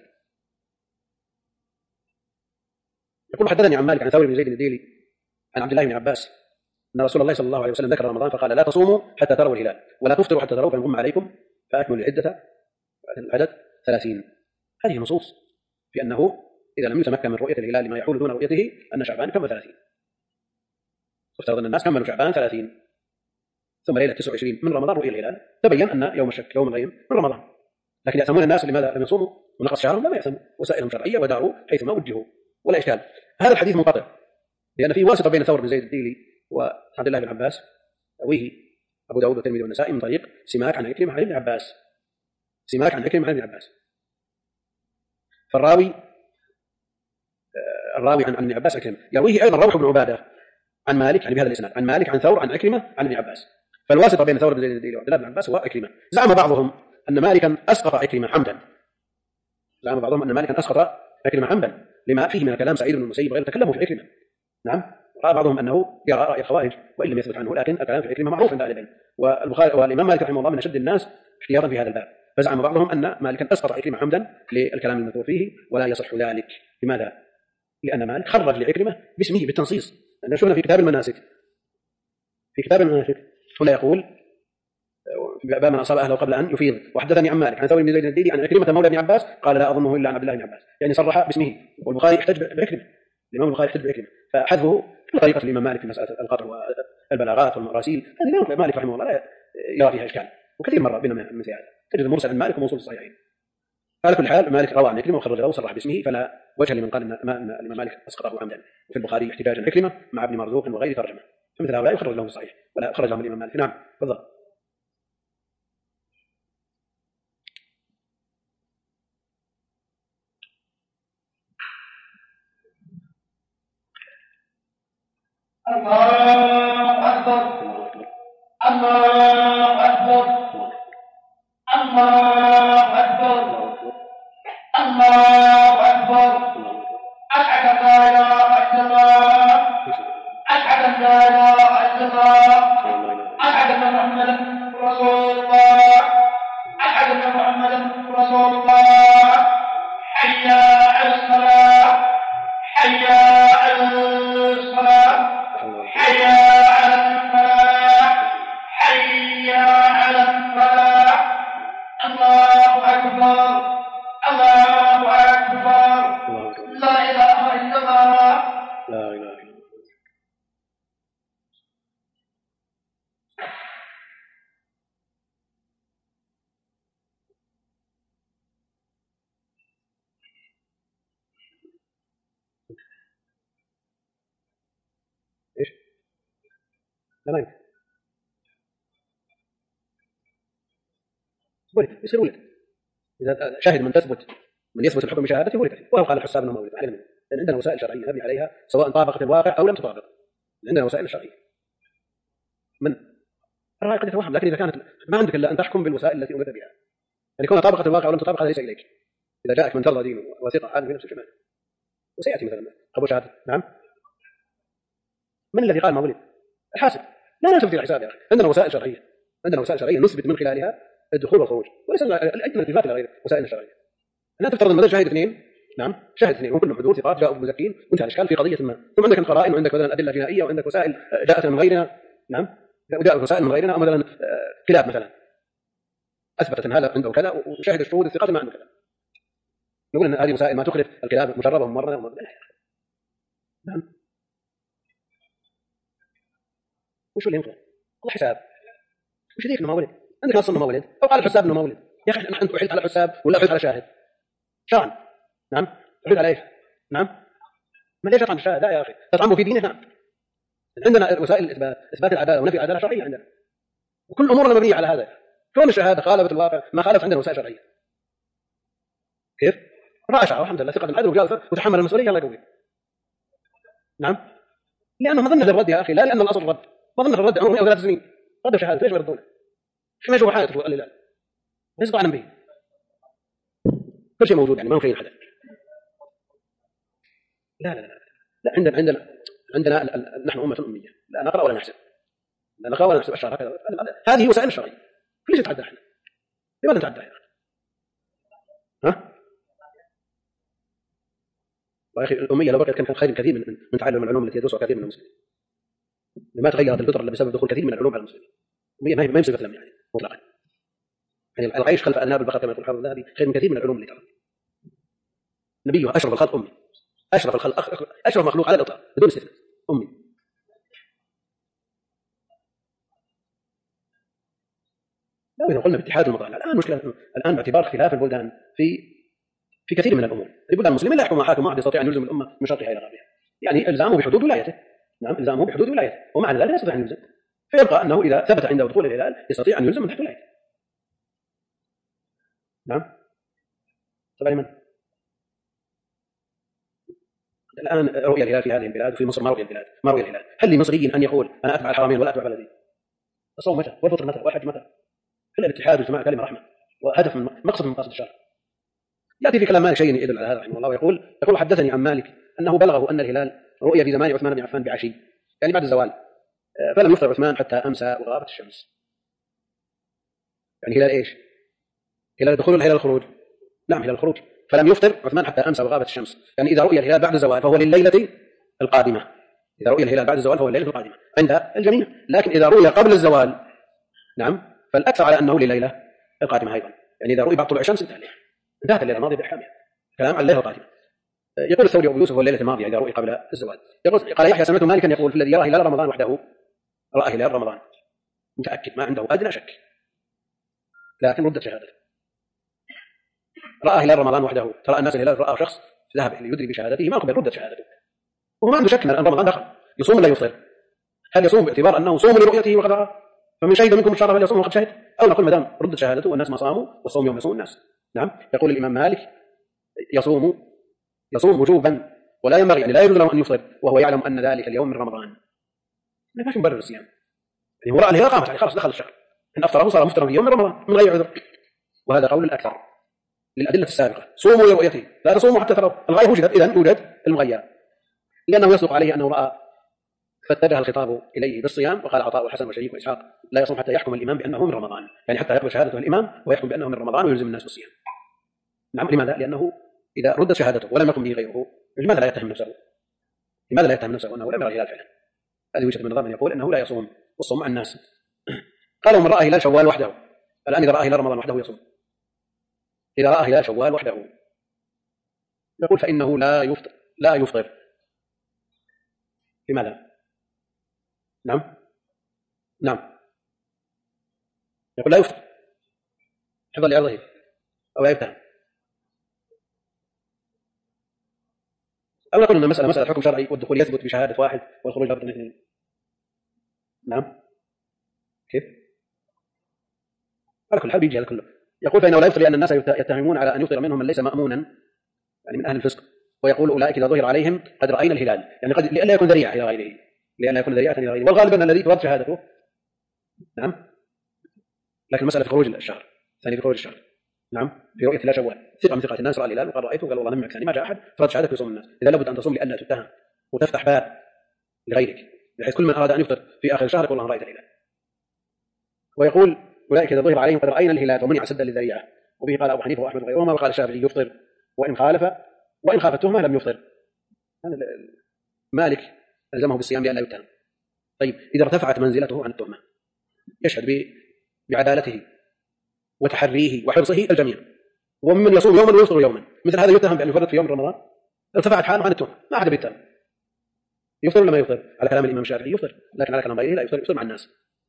يقول حدثني عن مالك عن ثور بن زيد الديلي عن عبد الله بن عباس أن رسول الله صلى الله عليه وسلم ذكر رمضان فقال لا تصوموا حتى تروا الهلال ولا تفطروا حتى تروا، فإن غم عليكم فأكملوا العدد 30. هذه نصوص في أنه إذا لم يتمكن من رؤية الهلال لما يحول دون رؤيته أن شعبان كمل 30. وافترض أن الناس كملوا شعبان 30 ثم ليلة 29 من رمضان رؤية الهلال، تبين أن يوم الشك يوم الغيم من رمضان. لكن يأثمون الناس لماذا لم يصوموا ونقص شعرهم؟ لا يأثموا، وسائلهم شرعية وداروا حيثما وجهوا ولا إشكال. هذا الحديث منقطع لأن في واسطة بين ثور بن زيد الديلي وعبد الله بن عباس رويه أبو داود والترمذي والنسائي من طريق سماك عن عكرمة عن ابن عباس، سماك عن عكرمة عن ابن عباس. فالراوي عن ابن عباس عكرمة، يرويه أيضا روح بن عبادة عن مالك يعني بهذا الإسناد، عن مالك عن ثور عن عكرمة عن ابن عباس. فالواسطة بين ثور بن زيد الديلي وعبد الله بن عباس هو عكرمة. زعم بعضهم أن مالكا أسقط عكرمة حمدا، زعم بعضهم أن مالكا أسقط عكرمة حمدا لما فيه من كلام سعيد بن المسيب وغيره تكلموا في عكرمة. نعم، رأى بعضهم أنه يرى رأي الخوارج وإن لم يثبت عنه، لكن الكلام في عكرمة معروف عند أهل العلم، والبخاري والإمام مالك رحمه الله من أشد الناس احتياطا في هذا الباب. فزعم بعضهم أن مالكا أسقط عكرمة حمدا للكلام المذكور فيه ولا يصح ذلك. لماذا؟ لأن مالك خرج لعكرمة باسمه بالتنصيص. لأنه شفنا في كتاب المناسك، هنا يقول في باب من أصاب أهله قبل أن يفيض، وحدثني عن مالك عن ثور بن زيد الديلي عن عكرمة مولى ابن عباس قال لا أظنه إلا عن عبد الله بن عباس، يعني صرح باسمه. والبخاري يحتج بعكرمة، الإمام البخاري يحتج بعكرمة، فحذفه طريقة الإمام مالك في مسألة القطر والبلاغات والمراسيل، هذه الإمام مالك رحمه الله لا يرى فيها إشكال، وكثير مرة بينما من مثل هذا تجد المرسل عن مالك وموصول الصحيحين. على كل حال مالك روى عن عكرمة وخرج له وصرح باسمه، فلا وجه لمن قال أن الإمام مالك أسقطه عمدا. وفي البخاري احتجاج عن عكرمة مع ابن مرزوق وغيره ترجمة، فمثل هؤلاء يخرج لهم الصحيح ولا خرج لهم الإمام مالك. نعم تفضل. الله أكبر الله أكبر الله أكبر الله أكبر. أشهد أن لا إله إلا الله، أشهد أن لا إله إلا الله، أشهد أن محمدا رسول الله، أشهد أن محمدا رسول الله. حي على الصلاة، حي على الصلاة، حي على الفلاح، حي على الفلاح. الله أكبر الله أكبر. لا إله إلا الله. لا إله إلا الله. إيش؟ لا ما يمكن. ولد يصير ولد إذا شاهد من يثبت الحكم بشهادته ولد، ولو قال الحساب أنه مولد علينا منه، لأن عندنا وسائل شرعية نبني عليها سواء طابقت الواقع أو لم تطابق. عندنا وسائل شرعية. من الرأي قد يتوهم، لكن إذا كانت ما عندك إلا أن تحكم بالوسائل التي أمرت بها، يعني كونها طابقت الواقع ولم تطابق هذا ليس إليك. إذا جاءك من ترضى دينه وثقة عالم في نفس الشمال وسيأتي مثلا قبول شهادة. نعم، من الذي قال ما ولد؟ الحاسب. لا نلتفت إلى الحساب يا أخي، عندنا وسائل شرعية، عندنا وسائل شرعية نثبت من خلالها الدخول والخروج، وليس الالتفات إلى غير وسائل شرعية. لا تفترض مثلا شاهد اثنين، نعم شاهد اثنين وكلهم حضور ثقات جاءوا مزكين وانتهى الاشكال في قضيه ما، ثم عندك القرائن وعندك مثلا ادله جنائيه وعندك وسائل جاءت من غيرنا، نعم وجاءت وسائل من غيرنا، او مثلا خلاف مثلا اثبتت ان هذا عنده كذا وشاهد الشهود الثقات ما عنده كذا، نقول ان هذه وسائل ما تخلف الخلاف مجربه وممرضه نعم. وش اللي ينقل؟ الله حساب. وش يديك انه ما ولد؟ عندك نص انه ما ولد او قال الحساب انه ما ولد. يا اخي انت احلت على حساب ولا احلت على شاهد؟ شرعا نعم احلت على ايش؟ نعم ما ليش تطعن الشاهد؟ لا يا اخي تطعنه في دينه. نعم عندنا وسائل اثبات العداله ونفي العداله شرعيه عندنا، وكل امورنا مبنيه على هذا. كون الشهاده خالفت الواقع ما خالف عندنا وسائل شرعيه. كيف؟ راى شعره الحمد لله ثقه العدل وتحمل المسؤوليه الله يقويه. نعم لانه ما ظنه الرد يا اخي، لا لان الاصل الرد، ما ظنه الرد عمره 103 سنين رد شهاده ليش ما يردونه؟ ما يشوفوا حاجه قال لا ليس طعنا به، كل شيء موجود يعني ما نخيل حدا. لا لا لا لا عندنا نحن أمة أمية لا نقرأ ولا نحسب، لا نقرأ ولا نحسب الشرع هكذا. هذه وسائل الشرعية ليش نتعدى احنا؟ لماذا نتعدى يا أخي؟ ها؟ يا أخي الأمية لو بقيت كان خير كثير من تعلم العلوم التي يدرسها كثير من المسلمين. لما تغيرت الفطرة بسبب دخول كثير من العلوم على المسلمين. الأمية ما يمسك كلام يعني مطلقا، يعني العيش خلف أناب البقر كما يقول الحافظ الذهبي خير من كثير من العلوم اللي ترى. نبيه أشرف الخلق أمي، أشرف الخلق أشرف مخلوق على الإطلاق بدون استثناء أمي. لو إذا قلنا باتحاد المطالع الآن مشكلة، الآن باعتبار اختلاف البلدان في كثير من الأمور، البلدان المسلمين لا يحكم حاكم واحد يستطيع أن يلزم الأمة من شرقها إلى غربها، يعني إلزامه بحدود ولايته. نعم، إلزامه بحدود ولايته، ومعنى ذلك لا يستطيع أن يلزم، فيبقى أنه إذا ثبت عنده دخول الهلال يستطيع أن يلزم من تحت ولايته. نعم. طبعا من الآن رؤية الهلال في هذه البلاد وفي مصر ما رؤية الهلال، ما رؤية الهلال. هل لمصري أن يقول أنا أتبع الحرمين ولا أتبع بلدي؟ الصوم متى؟ والفطر متى؟ والحج متى؟ إلا الاتحاد والجماعة كلمة رحمة وهدف من مقصد من مقاصد الشرع. يأتي في كلام مالك شيء يدل على هذا رحمه الله، ويقول حدثني عن مالك أنه بلغه أن الهلال رؤية في زمان عثمان بن عفان بعشي، يعني بعد الزوال، فلم يفطر عثمان حتى أمسى وغابت الشمس. يعني هلال إيش؟ هلال الدخول ولا هلال الخروج؟ نعم، هلال الخروج. فلم يفطر عثمان حتى أمسى وغابت الشمس. يعني إذا رؤي الهلال بعد الزوال فهو لليلة القادمة. إذا رؤي الهلال بعد الزوال فهو الليلة القادمة عند الجميع. لكن إذا رؤي قبل الزوال، نعم، فالأكثر على أنه لليلة القادمة أيضا. يعني إذا رؤي بعد طلوع الشمس انتهت الليلة الماضية بأحكامها. كلام عن الليلة القادمة. يقول الثوري أبو يوسف والليلة الماضية إذا رؤي قبل الزوال. قال يحيى سمعت مالكا يقول في الذي يرى هلال رمضان وحده رأى هلال رمضان متأكد ما عنده أدنى شك، لكن ردت شهادته. رأى هلال رمضان وحده، ترى الناس الهلال رأى شخص ذهب يدري بشهادته ما قبل ردت شهادته، وهو ما عنده شك أن رمضان دخل. يصوم ولا يفطر؟ هل يصوم باعتبار أنه صوم لرؤيته وقد رأى فمن شهد منكم الشهر فليصوم وقد شهد، أو نقول ما دام ردت شهادته والناس ما صاموا والصوم يوم يصوم الناس؟ نعم. يقول الإمام مالك يصوم وجوبا ولا ينبغي، يعني لا يجوز له أن يفطر وهو يعلم أن ذلك اليوم من رمضان. ما فيش مبرر الصيام، يعني هو رأى الهلال قامت، يعني خلاص دخل الشهر، إن أفطره صار مفطرا في يوم من رمضان من غير عذر. وهذا قول الأكثر للأدلة السابقة، صوموا لرؤيته لا تصوموا حتى تروا. الغاية وجدت، إذن يوجد المغير، لأنه يصدق عليه أنه رأى فاتجه الخطاب إليه بالصيام. وقال عطاء والحسن وشريك وإسحاق لا يصوم حتى يحكم الإمام بأنه من رمضان، يعني حتى يقبل شهادته الإمام ويحكم بأنه من رمضان ويلزم الناس بالصيام. نعم. لماذا؟ لأنه إذا ردت شهادته ولم يقم به غيره لماذا لا يتهم نفسه؟ لماذا لا يتهم نفسه أنه لم يرى الهلال فعلا؟ هذه وجهة من نظر من يقول أنه لا يصوم والصوم مع الناس. قالوا من رأى هلال شوال وحده، الآن إذا رأى هلال رمضان وحده يصوم. إذا رأى هلال شوال وحده يقول فإنه لا يفطر. لماذا؟ نعم. يقول لا يفطر حفظا لعرضه أو لا يفتهم، أو يقول أن مسألة حكم شرعي والدخول يثبت بشهادة واحد والخروج لابد من اثنين. نعم. كيف؟ على كل حال بيجي هذا كله. يقول فإنه لا يفطر لأن الناس يتهمون على أن يفطر منهم من ليس مأمونا، يعني من أهل الفسق، ويقول أولئك إذا ظهر عليهم قد رأينا الهلال، يعني قد لئلا يكون ذريعة إلى غيره، لأن يكون ذريعة إلى غيره، والغالب أن الذي ترد شهادته. نعم. لكن مسألة في خروج الشهر، ثاني في خروج الشهر. نعم. في رؤية هلال شوال ثقة من ثقات الناس رأى الهلال وقال رأيته، قال والله لم يكن ما جاء أحد فرد شهادته يصوم الناس. إذا لابد أن تصوم لئلا تتهم وتفتح باب لغيرك، بحيث كل من أراد أن يفطر في آخر الشهر يقول الله رأيت الهلال. ويقول أولئك إذا ظهر عليهم قد رأينا الهلال ومنع سدا للذريعة، وبه قال أبو حنيفة وأحمد وغيرهما، وقال الشافعي يفطر وإن خاف التهمة لم يفطر. مالك ألزمه بالصيام لئلا يتهم. طيب إذا ارتفعت منزلته عن التهمة يشهد بعدالته وتحريه وحرصه الجميع، ومن يصوم يوما ويفطر يوما، مثل هذا يتهم بأن يفرط في يوم رمضان، ارتفعت حاله عن التهمة ما أحد بيتهم. يفطر ولا ما يفطر؟ على كلام الإمام الشافعي يفطر، لكن على كلام غيره لا يفطر، يفطر مع الناس.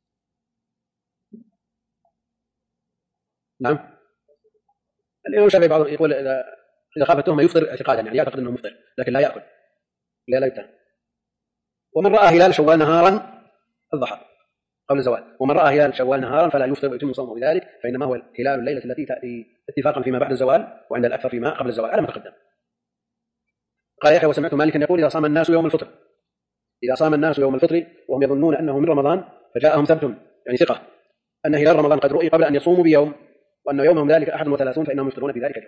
نعم. الإمام الشافعي بعضهم يقول إذا خاف التهمة يفطر اعتقادا، يعني يعتقد أنه مفطر لكن لا يأكل، لا يتهم. ومن رأى هلال شوال نهارا الضحى قبل الزوال، ومن رأى هلال شوال نهارا فلا يفطر ويتم صومه بذلك، فإنما هو هلال الليلة التي تأتي اتفاقا فيما بعد الزوال، وعند الأكثر فيما قبل الزوال على ما تقدم. قال يحيى وسمعت مالكا يقول إذا صام الناس يوم الفطر وهم يظنون أنه من رمضان فجاءهم ثبت، يعني ثقة، أن هلال رمضان قد رؤي قبل أن يصوموا بيوم، وأن يومهم ذلك 31 فإنهم يفطرون في ذلك اليوم.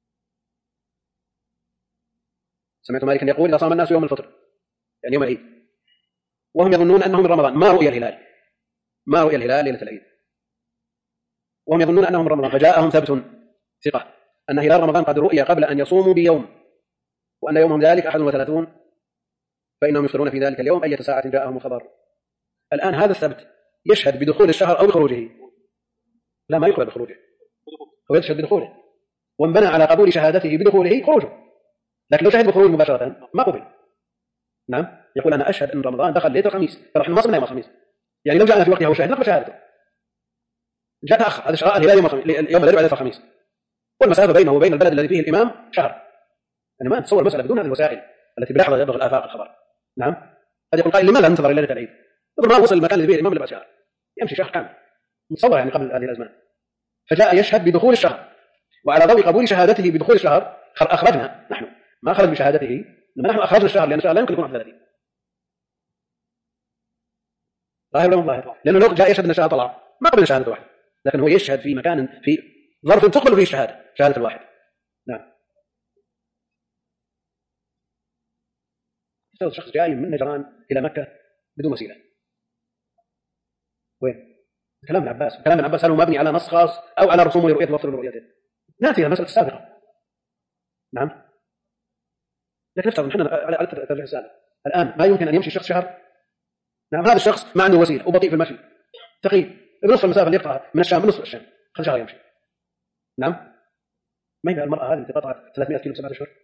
سمعت مالكا يقول إذا صام الناس يوم الفطر يعني يوم العيد وهم يظنون أنهم من رمضان ما رؤي الهلال ليلة العيد، وهم يظنون أنهم من رمضان فجاءهم ثبت ثقة أن هلال رمضان قد رؤي قبل أن يصوموا بيوم، وأن يومهم ذلك 31 فإنهم يفطرون في ذلك اليوم أية ساعة جاءهم الخبر. الآن هذا الثبت يشهد بدخول الشهر أو بخروجه؟ لا، ما يقبل بخروجه، هو يشهد بدخوله، وانبنى على قبول شهادته بدخوله خروجه، لكن لو شهد بخروج مباشرة ما قبل. نعم. يقول أنا أشهد أن رمضان دخل ليلة الخميس، فنحن ما صمنا يوم الخميس، يعني لو جاءنا في وقتها وشهد نقبل شهادته. جاء تأخر، هذا شراء الهلال يوم الذي بعد الخميس، والمسافة بينه وبين البلد الذي فيه الإمام شهر. أنا ما أتصور مسألة بدون هذه الوسائل، التي بلحظة يبلغ الآفاق الخبر. نعم. قد يقول قائل لماذا ننتظر ليلة العيد؟ يقول ما وصل المكان اللي فيه الإمام إلا بعد شهر، يمشي شهر كامل متصور يعني قبل هذه الأزمان. فجاء يشهد بدخول الشهر، وعلى ضوء قبول شهادته بدخول الشهر أخرجنا نحن، ما خرج بشهادته، لما نحن أخرجنا الشهر لأن الشهر لا يمكن يكون 31. ظاهر ولا مو ظاهر؟ لأنه لو جاء يشهد أن الشهر طلع ما قبل شهادة واحد، لكن هو يشهد في مكان في ظرف تقبل فيه شهادة الواحد. نعم. شخص جاي من نجران إلى مكة بدون وسيلة، وين؟ كلام ابن عباس، كلام ابن عباس هل هو مبني على نص خاص أو على رسوم ورؤيته وفضل رؤيته؟ نأتي إلى المسألة السابقة. نعم. لكن نفترض نحن على الترجيح السابق الآن ما يمكن أن يمشي الشخص شهر. نعم. هذا الشخص ما عنده وسيلة وبطيء في المشي، ثقيل، بنصف المسافة اللي يقطعها من الشام بنصف الشام، خذ شهر يمشي. نعم. ما هي المرأة هذه التي قطعت 300 كيلو 7 أشهر؟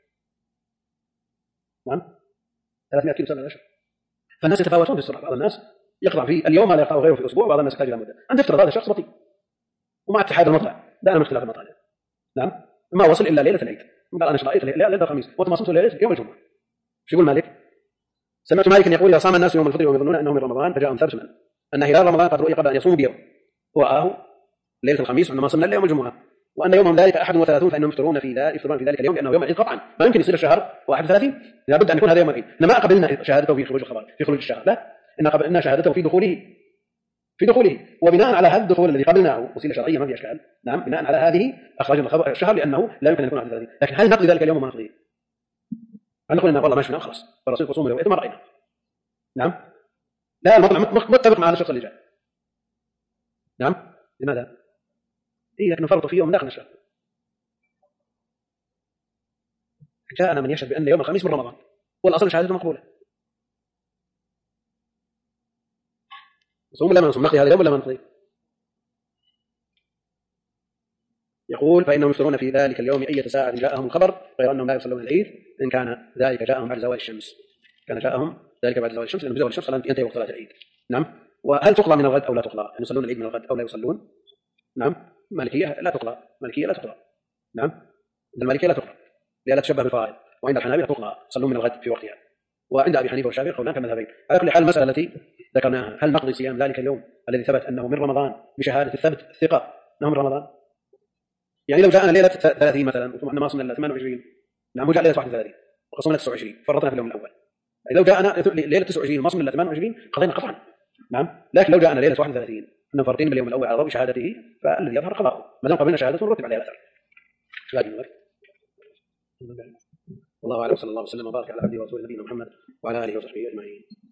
نعم. 300 كيلو 7 أشهر. فالناس يتفاوتون في السرعة، بعض الناس يقطع في اليوم ما لا يقطعه غيره في الأسبوع، وبعض الناس يحتاج إلى مدة. أنت تفترض هذا الشخص بطيء ومع اتحاد المطلع دائما من اختلاف المطالع. نعم. ما وصل إلا ليلة العيد، قال أنا شرائط ليلة الخميس وأنت ما صمت ليلة يوم الجمعة. شو يقول مالك؟ سمعت مالك يقول إذا صام الناس يوم الفطر ويظنون أنه من رمضان فجاءهم ثبت أن هلال رمضان قد رؤي قبل أن يصوموا بيوم ورآه ليلة الخميس وإنما صمنا إلا يوم الجمعة، وأن يومهم ذلك 31 فإنهم يفطرون في ذلك اليوم لأنه يوم العيد قطعا، ما يمكن يصير الشهر 31، لابد أن يكون هذا يوم العيد. إنما قبلنا شهادته في خروج الخبر في خروج الشهر، لا، إن قبلنا شهادته في دخوله وبناء على هذا الدخول الذي قبلناه وسيلة شرعية ما في إشكال. نعم. بناء على هذه أخرجنا الخبر الشهر لأنه لا يمكن أن يكون 31. لكن هل نقضي ذلك اليوم وما نقضيه؟ هل نقول إن والله ما شفنا خلاص فالرسول يصوم رؤيته ما رأينا؟ نعم. لا، المطلع متفق مع هذا الشخص اللي جاء. نعم. لماذا؟ إيه لكن فرط في يوم داخل الشهر. جاءنا من يشهد بأن يوم الخميس من رمضان والأصل شهادته مقبولة. نصوم ولا ما نصوم؟ نقضي هذا اليوم ولا ما نقضي؟ يقول فإنهم يفطرون في ذلك اليوم أية ساعة جاءهم الخبر غير أنهم لا يصلون العيد إن كان ذلك جاءهم بعد زوال الشمس. كان جاءهم ذلك بعد زوال الشمس لأن بزوال الشمس صلاة ينتهي وقت صلاة العيد. نعم. وهل تقضى من الغد أو لا تقضى؟ أن يصلون العيد من الغد أو لا يصلون؟ نعم. مالكية لا تقضى. نعم. المالكية لا تقضى لأنها تشبه بالفرائض، وعند الحنابلة تقضى يصلون من الغد في وقتها، وعند أبي حنيفة والشافعي قولان كمذهبين. على كل حال المسألة التي ذكرناها هل نقضي صيام ذلك اليوم الذي ثبت أنه من رمضان بشهادة الثبت الثقة أنه من رمضان؟ يعني لو جاءنا ليلة 30 مثلا وثم ما صمنا إلا 28، نعم، وجاء ليلة 31 وقصمنا 29 فرطنا في اليوم الأول، لو جاءنا ليلة 29 وما صمنا إلا 28 قضينا قطعا. نعم. لكن لو جاءنا ليلة 31 أننا فرطين باليوم الأول على ضوء شهادته فالذي يظهر قضاؤه ما دام قبلنا شهادته نرتب عليها الأثر. والله أعلم. صلى الله وسلم وبارك على عبده ورسوله نبينا محمد وعلى آله وصحبه أجمعين.